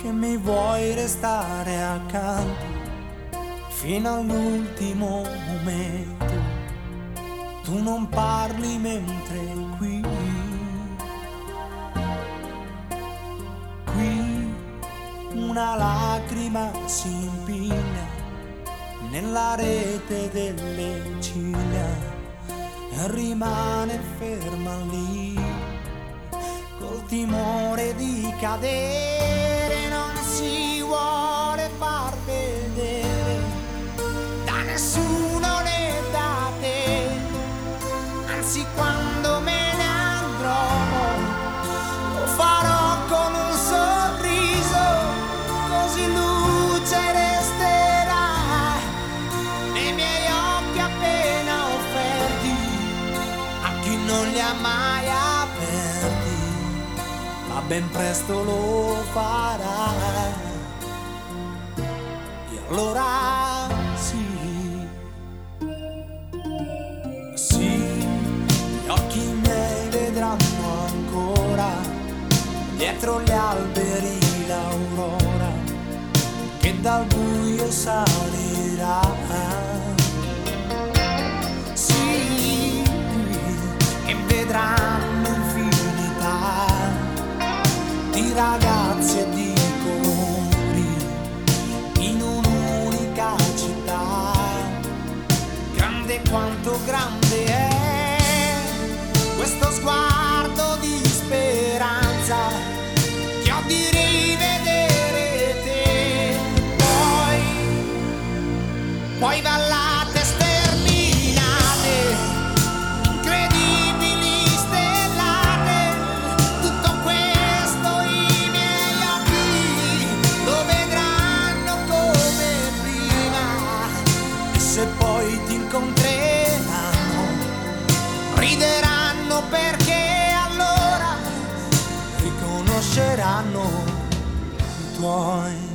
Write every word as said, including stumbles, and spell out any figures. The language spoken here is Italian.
che mi vuoi restare accanto fino all'ultimo momento. Tu non parli mentre qui, qui una lacrima si impigna nella rete delle ciglia e rimane ferma lì col timore di cadere. Non si vuole far vedere da nessuno né da te, anzi quando me ne andrò lo farò con un sorriso, così luce resterà nei miei occhi appena offerti a chi non li ha mai aperti, ma ben presto lo farà. E allora sì, sì, gli occhi miei vedranno ancora dietro gli alberi l'aurora che dal buio salirà. Sì, che vedranno infinità di ragazzi e di colori in un'unica città, grande quanto grande è questo sguardo di speranza che ho di rivedere te. Poi, poi vallate sterminate, incredibili stellate, tutto questo i miei occhi lo vedranno come prima, e se poi ti incontreranno rideranno, perché allora riconosceranno i tuoi